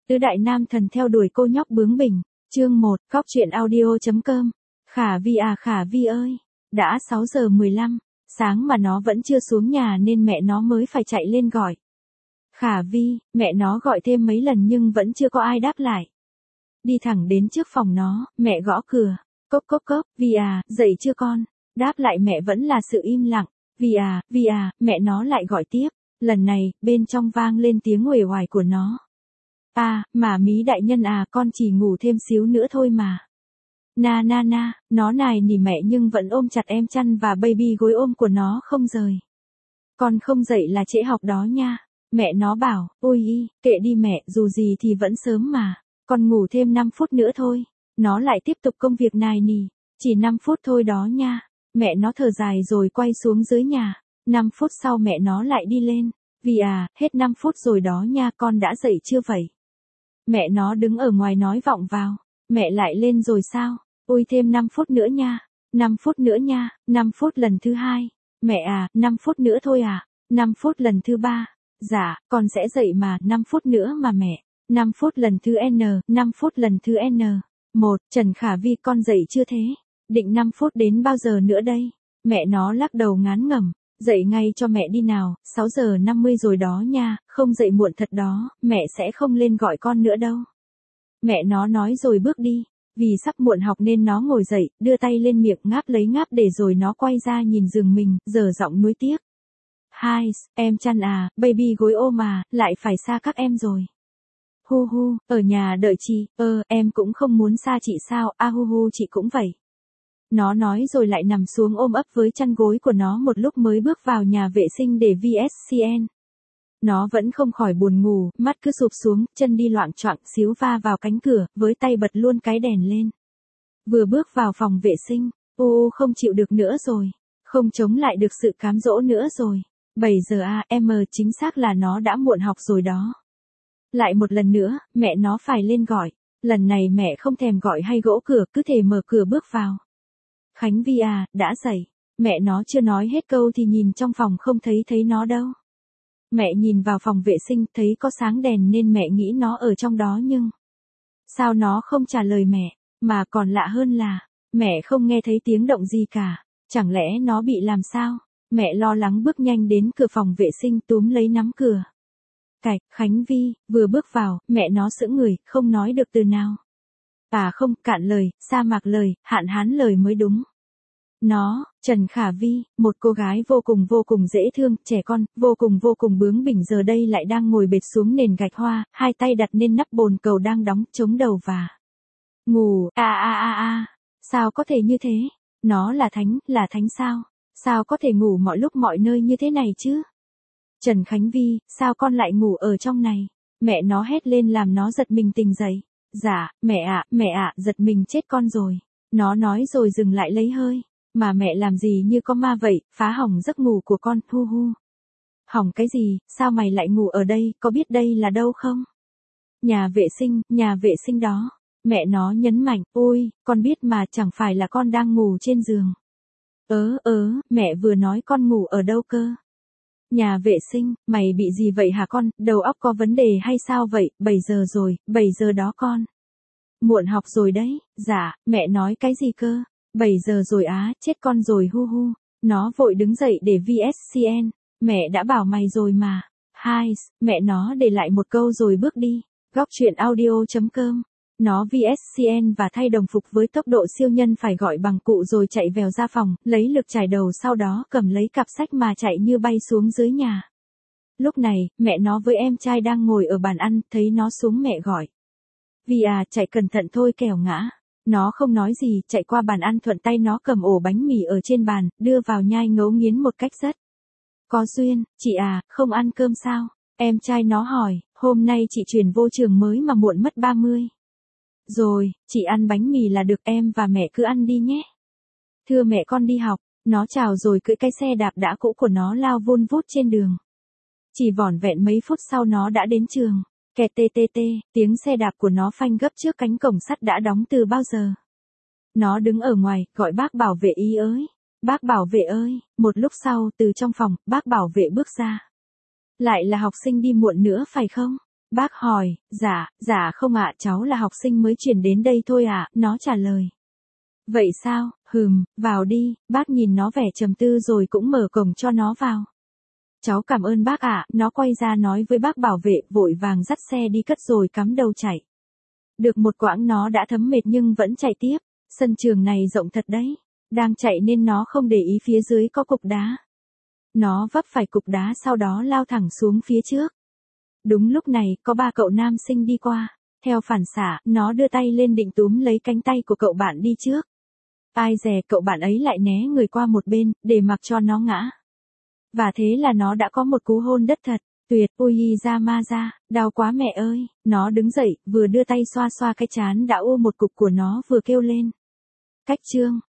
Tứ đại nam thần theo đuổi cô nhóc bướng bỉnh. Chương 1, Góc truyện audio.com. Khả Vi ơi, đã 6 giờ 15, sáng mà nó vẫn chưa xuống nhà nên mẹ nó mới phải chạy lên gọi. Khả Vi, mẹ nó gọi thêm mấy lần nhưng vẫn chưa có ai đáp lại. Đi thẳng đến trước phòng nó, mẹ gõ cửa. Cốc cốc cốc, Vi à, dậy chưa con? Đáp lại mẹ vẫn là sự im lặng. Vi à, mẹ nó lại gọi tiếp. Lần này, bên trong vang lên tiếng uể oải của nó. À, mà mí đại nhân à, con chỉ ngủ thêm xíu nữa thôi mà. Na, nó nài nỉ mẹ nhưng vẫn ôm chặt em chăn và baby gối ôm của nó không rời. Con không dậy là trễ học đó nha. Mẹ nó bảo, ôi kệ đi mẹ, dù gì thì vẫn sớm mà. Con ngủ thêm 5 phút nữa thôi. Nó lại tiếp tục công việc nài nỉ. Chỉ 5 phút thôi đó nha. Mẹ nó thở dài rồi quay xuống dưới nhà. 5 phút sau mẹ nó lại đi lên. Vi à, hết 5 phút rồi đó nha, con đã dậy chưa vậy? Mẹ nó đứng ở ngoài nói vọng vào. Mẹ lại lên rồi sao? Ôi thêm 5 phút nữa nha. 5 phút nữa nha, 5 phút lần thứ 2. Mẹ à, 5 phút nữa thôi à? 5 phút lần thứ 3. Dạ, con sẽ dậy mà, 5 phút nữa mà mẹ. 5 phút lần thứ N, 5 phút lần thứ N. 1, Trần Khả Vi con dậy chưa thế? Định 5 phút đến bao giờ nữa đây? Mẹ nó lắc đầu ngán ngẩm. Dậy ngay cho mẹ đi nào, 6 giờ 50 rồi đó nha, không dậy muộn thật đó, mẹ sẽ không lên gọi con nữa đâu. Mẹ nó nói rồi bước đi, vì sắp muộn học nên nó ngồi dậy, đưa tay lên miệng ngáp lấy ngáp để rồi nó quay ra nhìn giường mình, giờ giọng nuối tiếc. Hai, em chăn à, baby gối ôm à, lại phải xa các em rồi. Hu hu, ở nhà đợi chị, em cũng không muốn xa chị sao, hu hu chị cũng vậy. Nó nói rồi lại nằm xuống ôm ấp với chăn gối của nó một lúc mới bước vào nhà vệ sinh để VSCN. Nó vẫn không khỏi buồn ngủ, mắt cứ sụp xuống, chân đi loạng choạng xíu va vào cánh cửa, với tay bật luôn cái đèn lên. Vừa bước vào phòng vệ sinh, không chịu được nữa rồi. Không chống lại được sự cám dỗ nữa rồi. 7 giờ AM chính xác là nó đã muộn học rồi đó. Lại một lần nữa, mẹ nó phải lên gọi. Lần này mẹ không thèm gọi hay gõ cửa, cứ thể mở cửa bước vào. Khánh Vi à, đã dậy. Mẹ nó chưa nói hết câu thì nhìn trong phòng không thấy nó đâu. Mẹ nhìn vào phòng vệ sinh thấy có sáng đèn nên mẹ nghĩ nó ở trong đó nhưng... Sao nó không trả lời mẹ, mà còn lạ hơn là, mẹ không nghe thấy tiếng động gì cả. Chẳng lẽ nó bị làm sao? Mẹ lo lắng bước nhanh đến cửa phòng vệ sinh túm lấy nắm cửa. Cạch, Khánh Vi, vừa bước vào, mẹ nó sững người, không nói được từ nào. À không, cạn lời, sa mạc lời, hạn hán lời mới đúng. Nó, Trần Khả Vi, một cô gái vô cùng dễ thương, trẻ con, vô cùng bướng bỉnh giờ đây lại đang ngồi bệt xuống nền gạch hoa, hai tay đặt lên nắp bồn cầu đang đóng, chống đầu và ngủ, sao có thể như thế? Nó là thánh sao? Sao có thể ngủ mọi lúc mọi nơi như thế này chứ? Trần Khánh Vi, sao con lại ngủ ở trong này? Mẹ nó hét lên làm nó giật mình tỉnh dậy. Dạ, mẹ ạ, giật mình chết con rồi. Nó nói rồi dừng lại lấy hơi. Mà mẹ làm gì như có ma vậy, phá hỏng giấc ngủ của con, hu hu. Hỏng cái gì, sao mày lại ngủ ở đây, có biết đây là đâu không? Nhà vệ sinh đó. Mẹ nó nhấn mạnh, ôi, con biết mà chẳng phải là con đang ngủ trên giường. Mẹ vừa nói con ngủ ở đâu cơ? Nhà vệ sinh, mày bị gì vậy hả con, đầu óc có vấn đề hay sao vậy, 7 giờ rồi, 7 giờ đó con. Muộn học rồi đấy, dạ, mẹ nói cái gì cơ? 7 giờ rồi chết con rồi hu hu. Nó vội đứng dậy để VSCN, mẹ đã bảo mày rồi mà. Hai, mẹ nó để lại một câu rồi bước đi. Góc truyện audio.com. Nó VSCN và thay đồng phục với tốc độ siêu nhân phải gọi bằng cụ rồi chạy vèo ra phòng, lấy lực chải đầu sau đó cầm lấy cặp sách mà chạy như bay xuống dưới nhà. Lúc này, mẹ nó với em trai đang ngồi ở bàn ăn, thấy nó xuống mẹ gọi. Vi à, chạy cẩn thận thôi kẻo ngã. Nó không nói gì, chạy qua bàn ăn thuận tay nó cầm ổ bánh mì ở trên bàn, đưa vào nhai ngấu nghiến một cách rất có duyên. Chị à, không ăn cơm sao? Em trai nó hỏi, hôm nay chị chuyển vô trường mới mà muộn mất 30. Rồi, chị ăn bánh mì là được, em và mẹ cứ ăn đi nhé. Thưa mẹ con đi học, nó chào rồi cưỡi cái xe đạp đã cũ của nó lao vun vút trên đường. Chỉ vỏn vẹn mấy phút sau nó đã đến trường. Kẹt tê, tiếng xe đạp của nó phanh gấp trước cánh cổng sắt đã đóng từ bao giờ. Nó đứng ở ngoài, gọi bác bảo vệ ý ơi. Bác bảo vệ ơi, một lúc sau, từ trong phòng, bác bảo vệ bước ra. Lại là học sinh đi muộn nữa phải không? Bác hỏi, dạ không ạ, cháu là học sinh mới chuyển đến đây thôi ạ, nó trả lời. Vậy sao, vào đi, bác nhìn nó vẻ trầm tư rồi cũng mở cổng cho nó vào. Cháu cảm ơn bác ạ, nó quay ra nói với bác bảo vệ, vội vàng dắt xe đi cất rồi cắm đầu chạy. Được một quãng nó đã thấm mệt nhưng vẫn chạy tiếp, sân trường này rộng thật đấy. Đang chạy nên nó không để ý phía dưới có cục đá. Nó vấp phải cục đá sau đó lao thẳng xuống phía trước. Đúng lúc này, có 3 cậu nam sinh đi qua. Theo phản xạ, nó đưa tay lên định túm lấy cánh tay của cậu bạn đi trước. Ai dè cậu bạn ấy lại né người qua một bên, để mặc cho nó ngã. Và thế là nó đã có một cú hôn đất thật, tuyệt, ui ra ma ra, đau quá mẹ ơi, nó đứng dậy, vừa đưa tay xoa xoa cái trán đã ô một cục của nó vừa kêu lên. Cách chương